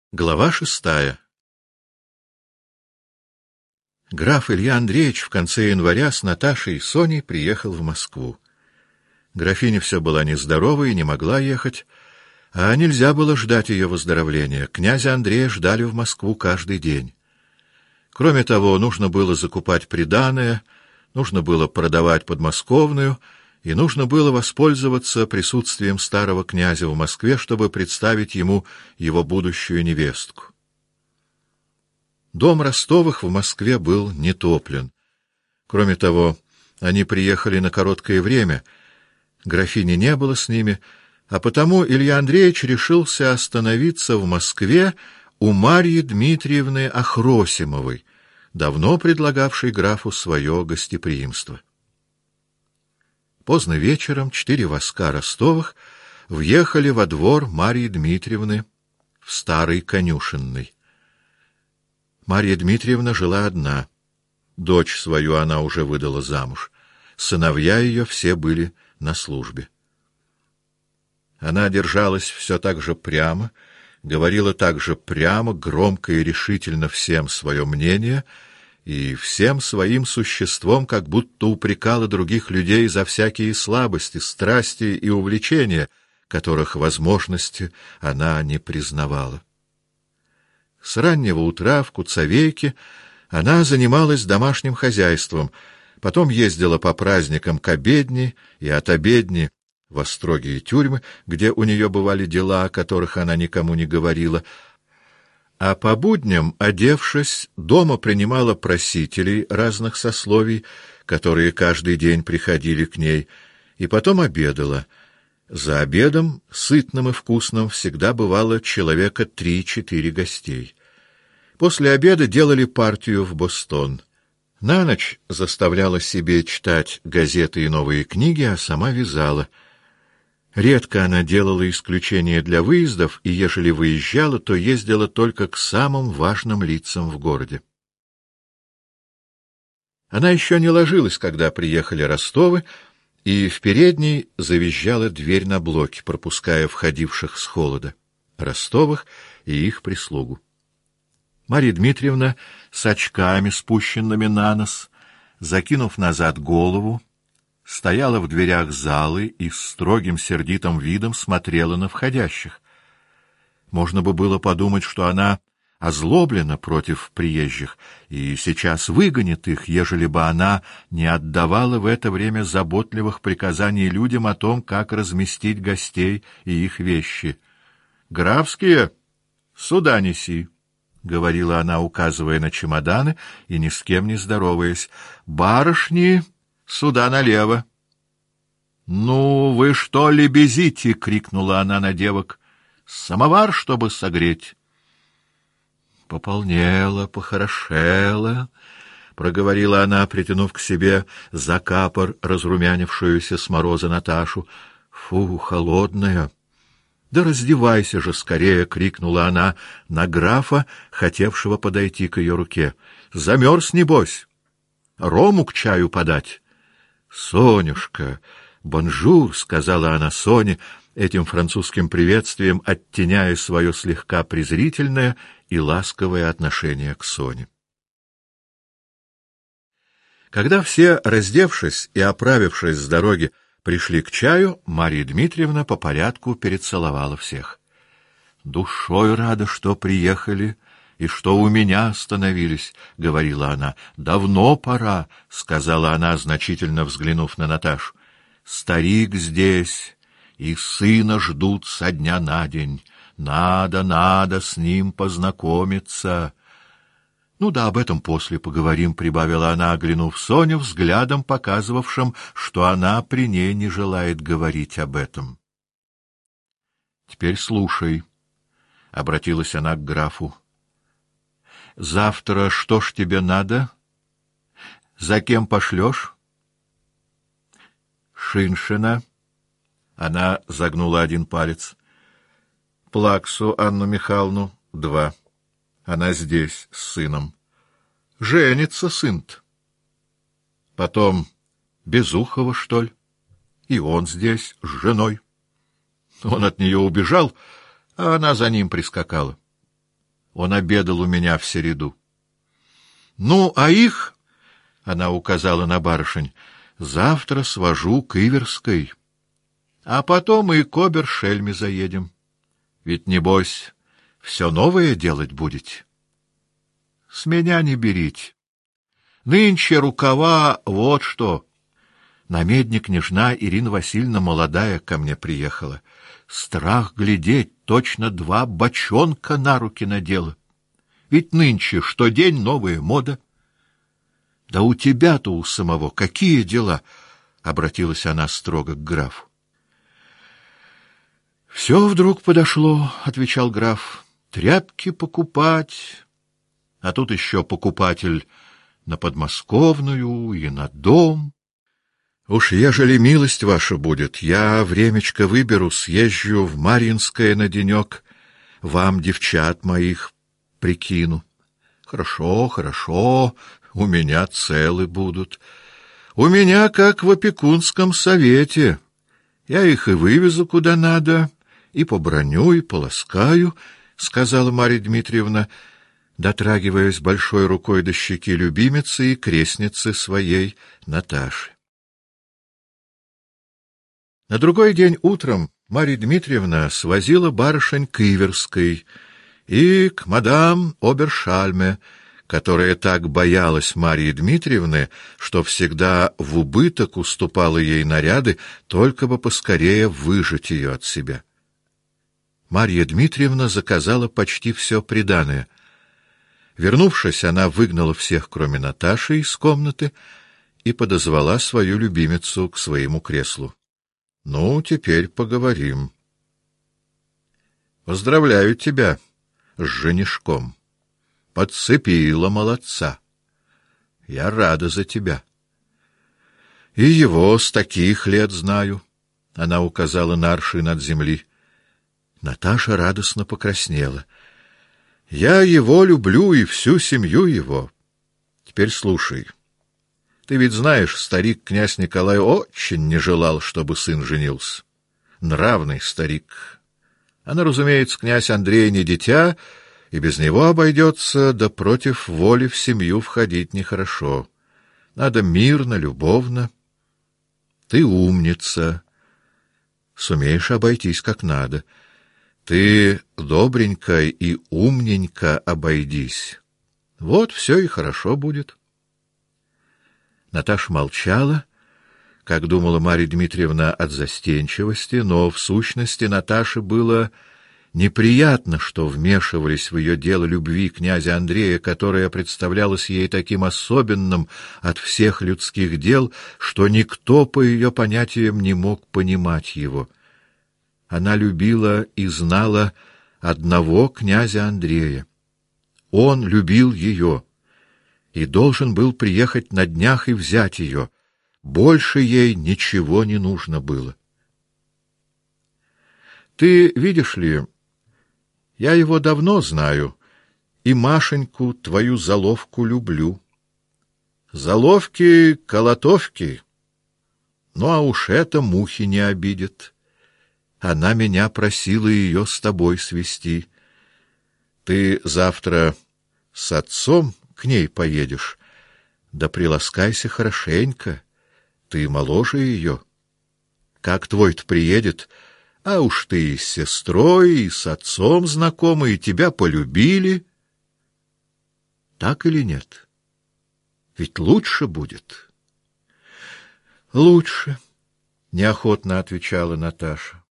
Глава 6. Граф Илья Андреевич в конце января с Наташей и Соней приехал в Москву. Графиня все была нездорова и не могла ехать, а нельзя было ждать ее выздоровления. Князя Андрея ждали в Москву каждый день. Кроме того, нужно было закупать приданое, нужно было продавать подмосковную, и нужно было воспользоваться присутствием старого князя в Москве, чтобы представить ему его будущую невестку. Дом Ростовых в Москве был нетоплен. Кроме того, они приехали на короткое время, графини не было с ними, а потому Илья Андреевич решился остановиться в Москве у Марьи Дмитриевны Ахросимовой, давно предлагавшей графу свое гостеприимство. Поздно вечером 4 воска Ростовых въехали во двор Марьи Дмитриевны в старой конюшенной. Марья Дмитриевна жила одна. Дочь свою она уже выдала замуж. Сыновья ее все были на службе. Она держалась все так же прямо, говорила так же прямо, громко и решительно всем свое мнение и всем своим существом как будто упрекала других людей за всякие слабости, страсти и увлечения, которых возможности она не признавала. С раннего утра в Куцовейке она занималась домашним хозяйством, потом ездила по праздникам к обедне и от обедни во строгие тюрьмы, где у нее бывали дела, о которых она никому не говорила, а по будням, одевшись, дома принимала просителей разных сословий, которые каждый день приходили к ней, и потом обедала. За обедом, сытным и вкусным, всегда бывало человека 3-4 гостей. После обеда делали партию в Бостон. На ночь заставляла себе читать газеты и новые книги, а сама вязала. Редко она делала исключения для выездов, и ежели выезжала, то ездила только к самым важным лицам в городе. Она еще не ложилась, когда приехали Ростовы, и в передней завизжала дверь на блоке, пропуская входивших с холода Ростовых и их прислугу. Марья Дмитриевна с очками, спущенными на нос, закинув назад голову, стояла в дверях залы и с строгим сердитым видом смотрела на входящих. Можно бы было подумать, что она озлоблена против приезжих и сейчас выгонит их, ежели бы она не отдавала в это время заботливых приказаний людям о том, как разместить гостей и их вещи. «Графские, сюда неси», — говорила она, указывая на чемоданы и ни с кем не здороваясь. «Барышни, сюда налево». «Ну, вы что лебезите?» — крикнула она на девок. «Самовар, чтобы согреть». «Пополнела, похорошела», — проговорила она, притянув к себе за капор разрумянившуюся с мороза Наташу. «Фу, холодная!» «Да раздевайся же скорее!» — крикнула она на графа, хотевшего подойти к ее руке. «Замерз, небось! Рому к чаю подать!» «Сонюшка! Бонжур!» — сказала она Соне, этим французским приветствием оттеняя свое слегка презрительное и ласковое отношение к Соне. Когда все, раздевшись и оправившись с дороги, пришли к чаю, Марья Дмитриевна по порядку перецеловала всех. «Душой рада, что приехали и что у меня остановились», — говорила она. «Давно пора», — сказала она, значительно взглянув на Наташу. «Старик здесь, и сына ждут со дня на день. Надо с ним познакомиться». «Ну да, об этом после поговорим», — прибавила она, оглянув Соню взглядом, показывавшим, что она при ней не желает говорить об этом. «Теперь слушай», — обратилась она к графу. «Завтра что ж тебе надо? За кем пошлешь?» «Шиншина». Она загнула один палец. «Плаксу Анну Михайловну 2. Она здесь с сыном. Женится сын-то. Потом Безухова, что ли? И он здесь с женой. Он от нее убежал, а она за ним прискакала. Он обедал у меня в середу. Ну, а их, — она указала на барышень, — завтра свожу к Иверской, а потом и к Обершельме заедем. Ведь, небось, все новое делать будете. С меня не берите. Нынче рукава вот что. Намедни княжна Ирина Васильевна молодая ко мне приехала. Страх глядеть, точно 2 бочонка на руки надела. Ведь нынче что день новая мода. Да у тебя-то у самого какие дела? — обратилась она строго к графу. — Все вдруг подошло, — отвечал граф. — Тряпки покупать, а тут еще покупатель на подмосковную и на дом. Уж ежели милость ваша будет, я времечко выберу, съезжу в Марьинское на денек, вам девчат моих прикину. Хорошо, хорошо, у меня целы будут. У меня как в опекунском совете. Я их и вывезу куда надо, и побраню, и поласкаю, — сказала Марья Дмитриевна, дотрагиваясь большой рукой до щеки любимицы и крестницы своей Наташи. На другой день утром Марья Дмитриевна свозила барышень к Иверской и к мадам Обершальме, которая так боялась Марьи Дмитриевны, что всегда в убыток уступала ей наряды, только бы поскорее выжать ее от себя. Марья Дмитриевна заказала почти все приданое. Вернувшись, она выгнала всех, кроме Наташи, из комнаты и подозвала свою любимицу к своему креслу. — Ну, теперь поговорим. — Поздравляю тебя с женишком. Подцепила молодца. Я рада за тебя. И его с таких лет знаю. Она указала на аршин от земли. Наташа радостно покраснела. Я его люблю и всю семью его. Теперь слушай. Ты ведь знаешь, старик князь Николай очень не желал, чтобы сын женился. Нравный старик. Она, разумеется, князь Андрей не дитя, и без него обойдется, да против воли в семью входить нехорошо. Надо мирно, любовно. Ты умница, сумеешь обойтись как надо. Ты добренько и умненько обойдись. Вот все и хорошо будет. Наташа молчала, как думала Марья Дмитриевна, от застенчивости, но в сущности Наташе было неприятно, что вмешивались в ее дело любви князя Андрея, которое представлялось ей таким особенным от всех людских дел, что никто, по ее понятиям, не мог понимать его. Она любила и знала одного князя Андрея. Он любил ее и должен был приехать на днях и взять ее. Больше ей ничего не нужно было. Ты видишь ли, я его давно знаю, и Машеньку, твою заловку, люблю. Заловки — колотовки, ну а уж это мухи не обидит. Она меня просила ее с тобой свести. Ты завтра с отцом к ней поедешь, да приласкайся хорошенько, ты моложе ее. Как твой-то приедет, а уж ты и с сестрой, и с отцом знакомы, и тебя полюбили. Так или нет? Ведь лучше будет. — Лучше, — неохотно отвечала Наташа.